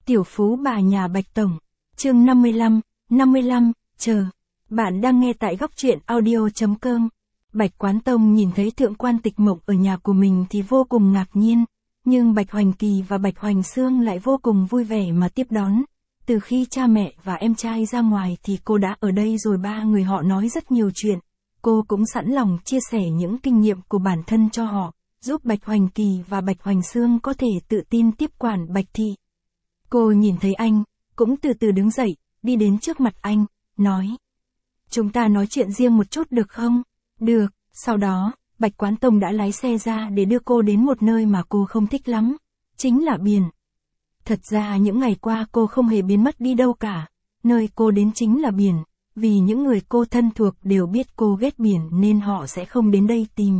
Tiểu phú bà nhà Bạch Tổng. Chương 55, chờ. Bạn đang nghe tại góc truyện audio.com. Bạch Quán Tông nhìn thấy Thượng quan Tịch Mộng ở nhà của mình thì vô cùng ngạc nhiên, nhưng Bạch Hoành Kỳ và Bạch Hoành Xương lại vô cùng vui vẻ mà tiếp đón. Từ khi cha mẹ và em trai ra ngoài thì cô đã ở đây rồi, ba người họ nói rất nhiều chuyện. Cô cũng sẵn lòng chia sẻ những kinh nghiệm của bản thân cho họ, giúp Bạch Hoành Kỳ và Bạch Hoành Xương có thể tự tin tiếp quản Bạch Thị. Cô nhìn thấy anh, cũng từ từ đứng dậy, đi đến trước mặt anh, nói. Chúng ta nói chuyện riêng một chút được không? Được. Sau đó, Bạch Quán Tông đã lái xe ra để đưa cô đến một nơi mà cô không thích lắm, chính là biển. Thật ra những ngày qua cô không hề biến mất đi đâu cả, nơi cô đến chính là biển, vì những người cô thân thuộc đều biết cô ghét biển nên họ sẽ không đến đây tìm.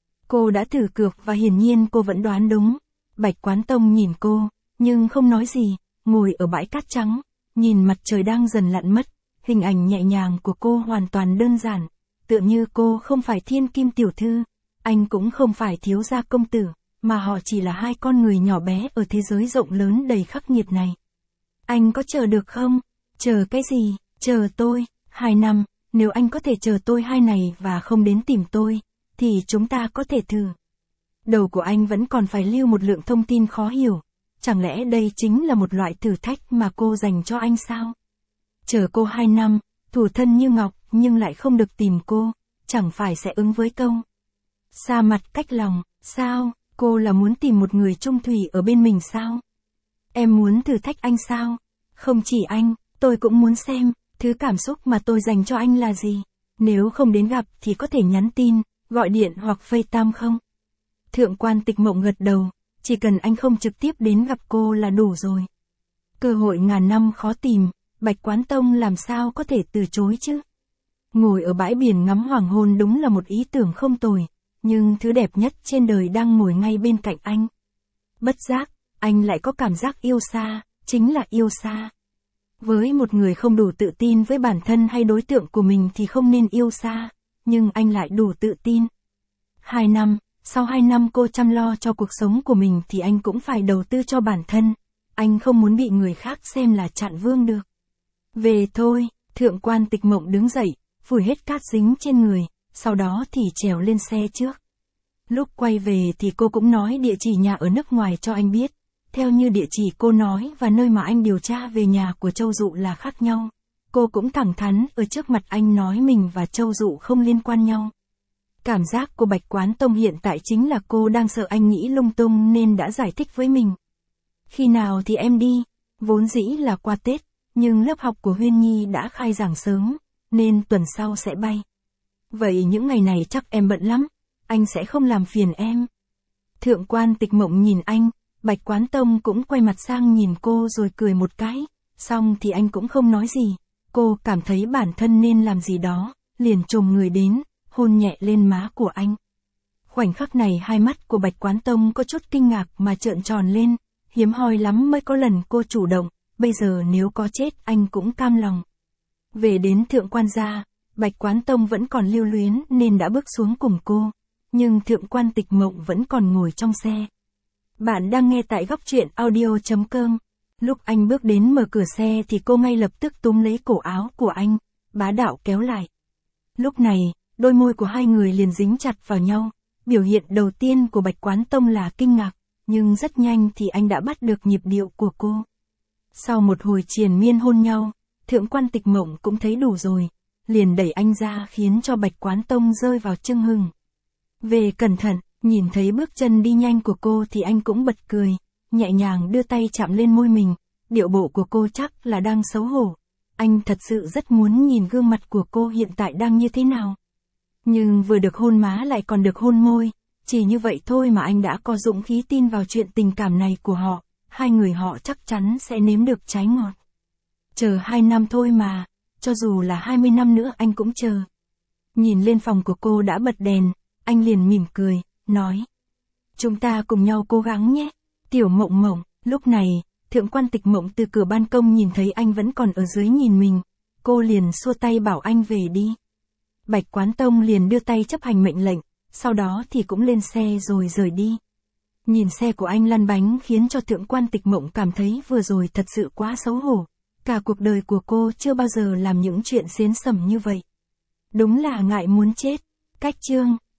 Cô đã thử cược và hiển nhiên cô vẫn đoán đúng. Bạch Quán Tông nhìn cô, nhưng không nói gì, ngồi ở bãi cát trắng, nhìn mặt trời đang dần lặn mất, hình ảnh nhẹ nhàng của cô hoàn toàn đơn giản, tựa như cô không phải thiên kim tiểu thư, anh cũng không phải thiếu gia công tử, mà họ chỉ là hai con người nhỏ bé ở thế giới rộng lớn đầy khắc nghiệt này. Anh có chờ được không? Chờ cái gì? Chờ tôi, 2 năm, nếu anh có thể chờ tôi 2 ngày và không đến tìm tôi, thì chúng ta có thể thử. Đầu của anh vẫn còn phải lưu một lượng thông tin khó hiểu. Chẳng lẽ đây chính là một loại thử thách mà cô dành cho anh sao? Chờ cô 2 năm, thủ thân như ngọc nhưng lại không được tìm cô, chẳng phải sẽ ứng với câu xa mặt cách lòng, sao? Cô là muốn tìm một người chung thủy ở bên mình sao? Em muốn thử thách anh sao? Không chỉ anh, tôi cũng muốn xem, thứ cảm xúc mà tôi dành cho anh là gì. Nếu không đến gặp thì có thể nhắn tin, gọi điện hoặc FaceTime không? Thượng quan Tịch Mộng gật đầu. Chỉ cần anh không trực tiếp đến gặp cô là đủ rồi. Cơ hội ngàn năm khó tìm, Bạch Quán Tông làm sao có thể từ chối chứ? Ngồi ở bãi biển ngắm hoàng hôn đúng là một ý tưởng không tồi, nhưng thứ đẹp nhất trên đời đang ngồi ngay bên cạnh anh. Bất giác, anh lại có cảm giác yêu xa, chính là yêu xa. Với một người không đủ tự tin với bản thân hay đối tượng của mình thì không nên yêu xa, nhưng anh lại đủ tự tin. 2 năm. Sau 2 năm cô chăm lo cho cuộc sống của mình thì anh cũng phải đầu tư cho bản thân. Anh không muốn bị người khác xem là chặn vương được. Về thôi, Thượng quan Tịch Mộng đứng dậy, phủi hết cát dính trên người, sau đó thì trèo lên xe trước. Lúc quay về thì cô cũng nói địa chỉ nhà ở nước ngoài cho anh biết. Theo như địa chỉ cô nói và nơi mà anh điều tra về nhà của Châu Dụ là khác nhau. Cô cũng thẳng thắn ở trước mặt anh nói mình và Châu Dụ không liên quan nhau. Cảm giác của Bạch Quán Tông hiện tại chính là cô đang sợ anh nghĩ lung tung nên đã giải thích với mình. Khi nào thì em đi? Vốn dĩ là qua Tết, nhưng lớp học của Huyên Nhi đã khai giảng sớm, nên tuần sau sẽ bay. Vậy những ngày này chắc em bận lắm, anh sẽ không làm phiền em. Thượng quan Tịch Mộng nhìn anh, Bạch Quán Tông cũng quay mặt sang nhìn cô rồi cười một cái, xong thì anh cũng không nói gì. Cô cảm thấy bản thân nên làm gì đó, liền chồm người đến, hôn nhẹ lên má của anh. Khoảnh khắc này hai mắt của Bạch Quán Tông có chút kinh ngạc mà trợn tròn lên, hiếm hoi lắm mới có lần cô chủ động, bây giờ nếu có chết anh cũng cam lòng. Về đến Thượng quan gia, Bạch Quán Tông vẫn còn lưu luyến nên đã bước xuống cùng cô, nhưng Thượng quan Tịch Mộng vẫn còn ngồi trong xe. Bạn đang nghe tại góc truyện audio.com. Lúc anh bước đến mở cửa xe thì cô ngay lập tức túm lấy cổ áo của anh, bá đạo kéo lại. Lúc này, đôi môi của hai người liền dính chặt vào nhau, biểu hiện đầu tiên của Bạch Quán Tông là kinh ngạc, nhưng rất nhanh thì anh đã bắt được nhịp điệu của cô. Sau một hồi triền miên hôn nhau, Thượng quan Tịch Mộng cũng thấy đủ rồi, liền đẩy anh ra khiến cho Bạch Quán Tông rơi vào chưng hừng. Về cẩn thận, nhìn thấy bước chân đi nhanh của cô thì anh cũng bật cười, nhẹ nhàng đưa tay chạm lên môi mình, điệu bộ của cô chắc là đang xấu hổ. Anh thật sự rất muốn nhìn gương mặt của cô hiện tại đang như thế nào. Nhưng vừa được hôn má lại còn được hôn môi, chỉ như vậy thôi mà anh đã có dũng khí tin vào chuyện tình cảm này của họ, hai người họ chắc chắn sẽ nếm được trái ngọt. Chờ 2 năm thôi mà, cho dù là 20 năm nữa anh cũng chờ. Nhìn lên phòng của cô đã bật đèn, anh liền mỉm cười, nói. Chúng ta cùng nhau cố gắng nhé, Tiểu Mộng Mộng. Lúc này, Thượng quan Tịch Mộng từ cửa ban công nhìn thấy anh vẫn còn ở dưới nhìn mình, cô liền xua tay bảo anh về đi. Bạch Quán Tông liền đưa tay chấp hành mệnh lệnh, sau đó thì cũng lên xe rồi rời đi. Nhìn xe của anh lăn bánh khiến cho Thượng quan Tịch Mộng cảm thấy vừa rồi thật sự quá xấu hổ. Cả cuộc đời của cô chưa bao giờ làm những chuyện xiến xẩm như vậy. Đúng là ngại muốn chết. Cách chương